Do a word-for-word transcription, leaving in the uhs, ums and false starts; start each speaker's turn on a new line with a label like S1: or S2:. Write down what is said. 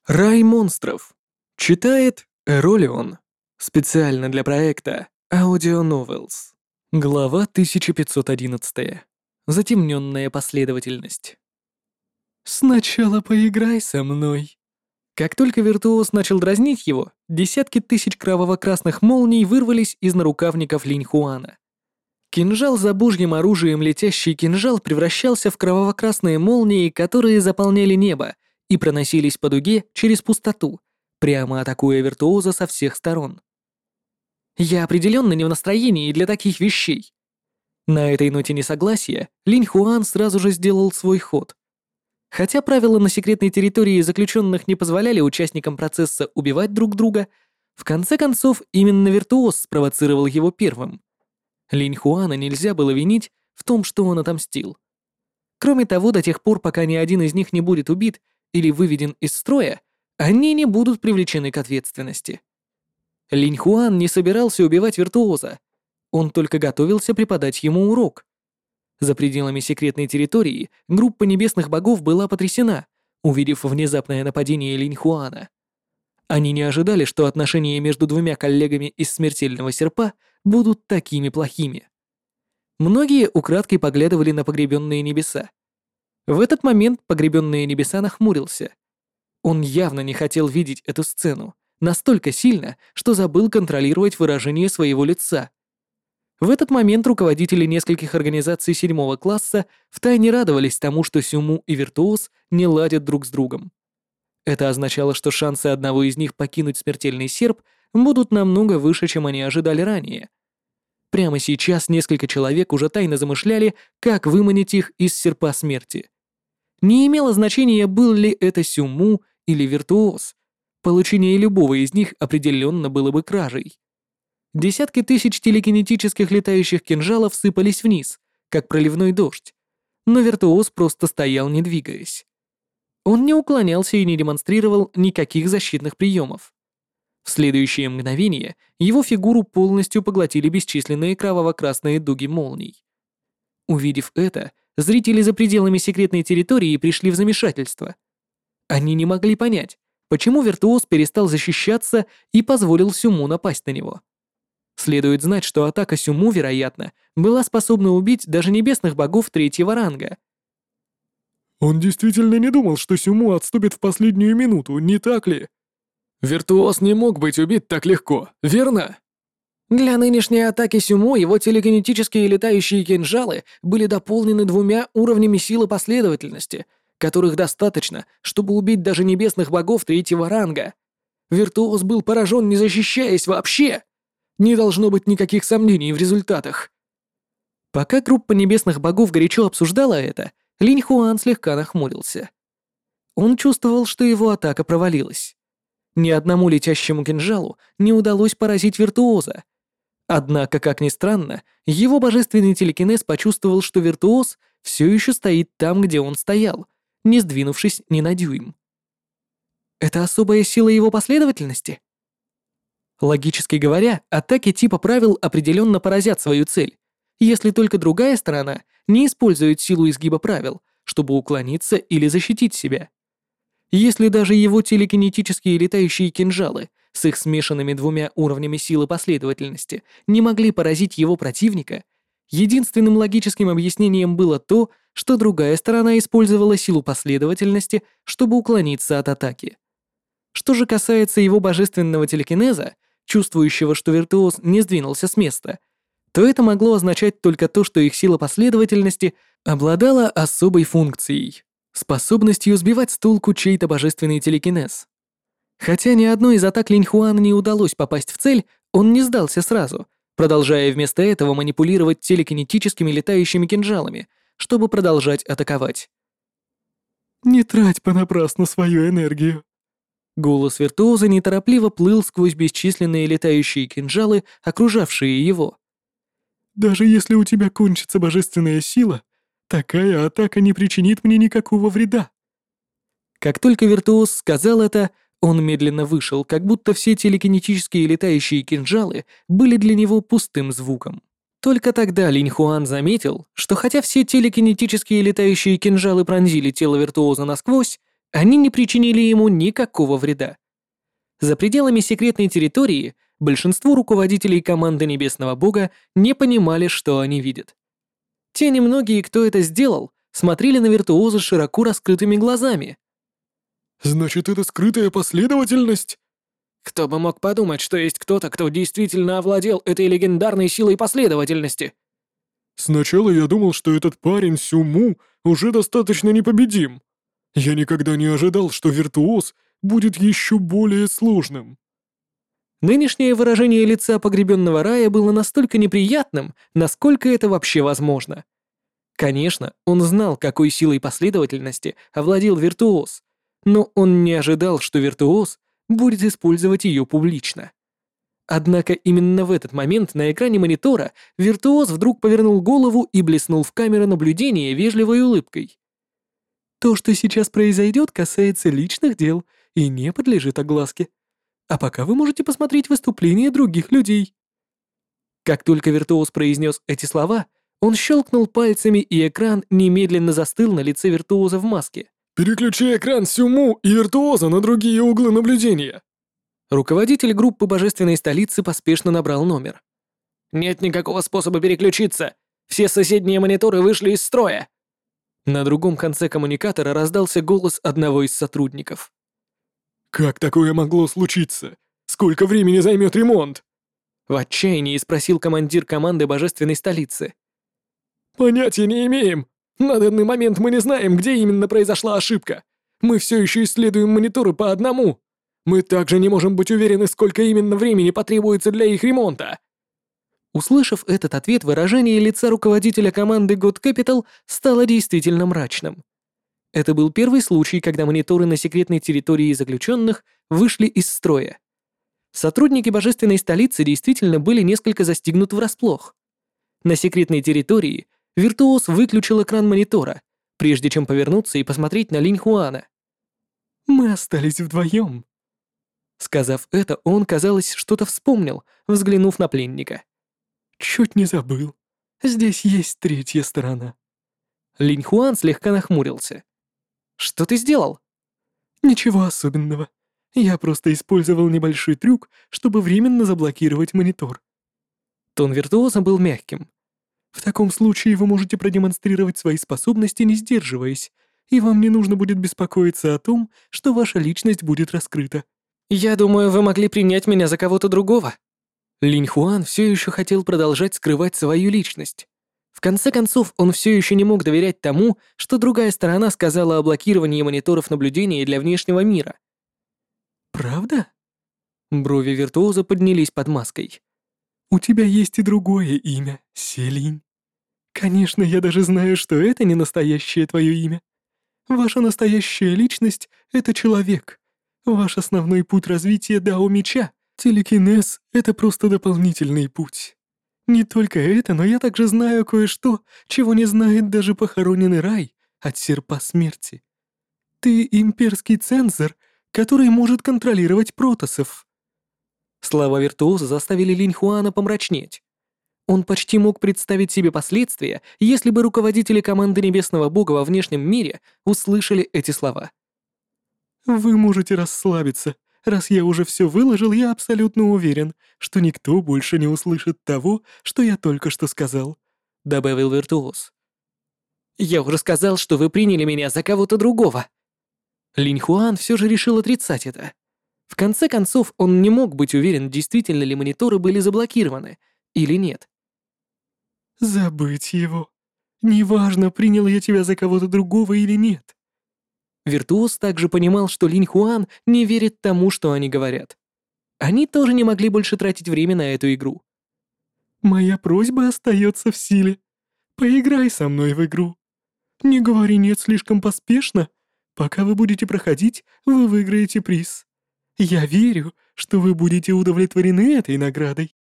S1: Рай монстров. Читает Эролион. Специально для проекта Audio Novels. Глава тысяча пятьсот одиннадцать. Затемненная последовательность. «Сначала поиграй со мной». Как только виртуоз начал дразнить его, десятки тысяч кроваво-красных молний вырвались из нарукавников Линь Хуана. Кинжал за божьим оружием летящий кинжал превращался в кроваво-красные молнии, которые заполняли небо и проносились по дуге через пустоту, прямо атакуя виртуоза со всех сторон. Я определенно не в настроении для таких вещей. На этой ноте несогласия Линь Хуан сразу же сделал свой ход. Хотя правила на секретной территории заключенных не позволяли участникам процесса убивать друг друга, в конце концов именно виртуоз спровоцировал его первым. Линь Хуана нельзя было винить в том, что он отомстил. Кроме того, до тех пор, пока ни один из них не будет убит или выведен из строя, они не будут привлечены к ответственности. Линь Хуан не собирался убивать виртуоза, он только готовился преподать ему урок. За пределами секретной территории группа небесных богов была потрясена, увидев внезапное нападение Линь Хуана. Они не ожидали, что отношения между двумя коллегами из смертельного серпа будут такими плохими. Многие украдкой поглядывали на погребенные небеса. В этот момент погребенные небеса нахмурился. Он явно не хотел видеть эту сцену, настолько сильно, что забыл контролировать выражение своего лица. В этот момент руководители нескольких организаций седьмого класса втайне радовались тому, что Сюму и Виртуоз не ладят друг с другом. Это означало, что шансы одного из них покинуть смертельный серп будут намного выше, чем они ожидали ранее. Прямо сейчас несколько человек уже тайно замышляли, как выманить их из серпа смерти. Не имело значения, был ли это Сюму или Виртуоз. Получение любого из них определенно было бы кражей. Десятки тысяч телекинетических летающих кинжалов сыпались вниз, как проливной дождь, но Виртуоз просто стоял, не двигаясь. Он не уклонялся и не демонстрировал никаких защитных приемов. В следующее мгновение его фигуру полностью поглотили бесчисленные кроваво-красные дуги молний. Увидев это, зрители за пределами секретной территории пришли в замешательство. Они не могли понять, почему Виртуоз перестал защищаться и позволил Сюму напасть на него. Следует знать, что атака Сюму, вероятно, была способна убить даже небесных богов третьего ранга.
S2: Он действительно не думал, что Сюму отступит в последнюю минуту, не так ли? Виртуоз не мог быть убит так легко, верно?
S1: Для нынешней атаки Сюму его телекинетические летающие кинжалы были дополнены двумя уровнями силы последовательности, которых достаточно, чтобы убить даже небесных богов третьего ранга. Виртуоз был поражен, не защищаясь вообще. Не должно быть никаких сомнений в результатах. Пока группа небесных богов горячо обсуждала это, Линь Хуан слегка нахмурился. Он чувствовал, что его атака провалилась. Ни одному летящему кинжалу не удалось поразить виртуоза. Однако, как ни странно, его божественный телекинез почувствовал, что виртуоз все еще стоит там, где он стоял, не сдвинувшись ни на дюйм. Это особая сила его последовательности? Логически говоря, атаки типа правил определенно поразят свою цель, если только другая сторона не использует силу изгиба правил, чтобы уклониться или защитить себя. Если даже его телекинетические летающие кинжалы с их смешанными двумя уровнями силы последовательности не могли поразить его противника, единственным логическим объяснением было то, что другая сторона использовала силу последовательности, чтобы уклониться от атаки. Что же касается его божественного телекинеза, чувствующего, что виртуоз не сдвинулся с места, то это могло означать только то, что их сила последовательности обладала особой функцией — способностью сбивать с толку чей-то божественный телекинез. Хотя ни одной из атак Линь Хуана не удалось попасть в цель, он не сдался сразу, продолжая вместо этого манипулировать телекинетическими летающими кинжалами, чтобы продолжать атаковать.
S2: «Не трать понапрасну свою энергию».
S1: Голос виртуоза неторопливо плыл сквозь бесчисленные летающие кинжалы, окружавшие его.
S2: «Даже если у тебя кончится божественная сила, такая атака не причинит мне никакого вреда».
S1: Как только виртуоз сказал это, он медленно вышел, как будто все телекинетические летающие кинжалы были для него пустым звуком. Только тогда Линь Хуан заметил, что хотя все телекинетические летающие кинжалы пронзили тело виртуоза насквозь, Они не причинили ему никакого вреда. За пределами секретной территории большинство руководителей команды Небесного Бога не понимали, что они видят. Те немногие, кто это сделал, смотрели на виртуоза широко раскрытыми глазами.
S2: «Значит, это скрытая последовательность?»
S1: Кто бы мог подумать, что есть кто-то, кто действительно овладел этой легендарной силой последовательности?
S2: «Сначала я думал, что этот парень Сюму уже достаточно непобедим. Я никогда не ожидал, что виртуоз будет еще более сложным».
S1: Нынешнее выражение лица погребенного Рая было настолько неприятным, насколько это вообще возможно. Конечно, он знал, какой силой последовательности овладел виртуоз, но он не ожидал, что виртуоз будет использовать ее публично. Однако именно в этот момент на экране монитора виртуоз вдруг повернул голову и блеснул в камеру наблюдения вежливой улыбкой. То, что сейчас произойдет, касается личных дел и не подлежит огласке. А пока вы можете посмотреть выступления других людей. Как только виртуоз произнес эти слова, он щелкнул пальцами, и экран немедленно застыл на лице виртуоза в маске.
S2: «Переключи экран Сюму и виртуоза на другие углы наблюдения».
S1: Руководитель группы Божественной Столицы поспешно набрал номер. «Нет никакого способа переключиться. Все соседние мониторы вышли из строя». На другом конце коммуникатора раздался голос одного из сотрудников.
S2: «Как такое могло случиться? Сколько времени займет ремонт?»
S1: В отчаянии спросил командир команды Божественной Столицы.
S2: «Понятия не имеем. На данный момент мы не знаем, где именно произошла ошибка. Мы все еще исследуем мониторы по одному. Мы также не можем быть уверены, сколько именно времени потребуется для их ремонта».
S1: Услышав этот ответ, выражение лица руководителя команды God Capital стало действительно мрачным. Это был первый случай, когда мониторы на секретной территории заключенных вышли из строя. Сотрудники Божественной Столицы действительно были несколько застигнуты врасплох. На секретной территории виртуоз выключил экран монитора, прежде чем повернуться и посмотреть на Линь Хуана. «Мы остались вдвоем». Сказав это, он, казалось, что-то вспомнил, взглянув на пленника. «Чуть не забыл. Здесь есть третья сторона». Линь Хуан слегка нахмурился. «Что ты сделал?» «Ничего особенного. Я просто использовал небольшой трюк, чтобы временно заблокировать монитор». Тон виртуоза был мягким. «В таком случае вы можете продемонстрировать свои способности, не сдерживаясь, и вам не нужно будет беспокоиться о том, что ваша личность будет раскрыта». «Я думаю, вы могли принять меня за кого-то другого». Линь Хуан все еще хотел продолжать скрывать свою личность. В конце концов, он все еще не мог доверять тому, что другая сторона сказала о блокировании мониторов наблюдения для внешнего мира. «Правда?» Брови виртуоза поднялись под маской. «У тебя есть и другое имя, Селинь. Конечно, я даже знаю, что это не настоящее твое имя. Ваша настоящая личность — это человек. Ваш основной путь развития Дао Меча, телекинез — это просто дополнительный путь. Не только это, но я также знаю кое-что, чего не знает даже похороненный рай от серпа смерти. Ты имперский цензор, который может контролировать протоссов». Слова виртуоза заставили Линь Хуана помрачнеть. Он почти мог представить себе последствия, если бы руководители команды Небесного Бога во внешнем мире услышали эти слова. «Вы можете расслабиться. Раз я уже все выложил, я абсолютно уверен, что никто больше не услышит того, что я только что сказал», — добавил виртуоз. «Я уже сказал, что вы приняли меня за кого-то другого». Линь Хуан все же решил отрицать это. В конце концов, он не мог быть уверен, действительно ли мониторы были заблокированы или нет. «Забыть его. Неважно, принял я тебя за кого-то другого или нет». Виртуоз также понимал, что Линь Хуан не верит тому, что они говорят. Они тоже не могли больше тратить время на эту игру. «Моя просьба остается в силе. Поиграй со мной в игру. Не говори «нет» слишком поспешно. Пока вы будете проходить, вы выиграете приз. Я верю, что вы будете удовлетворены этой наградой».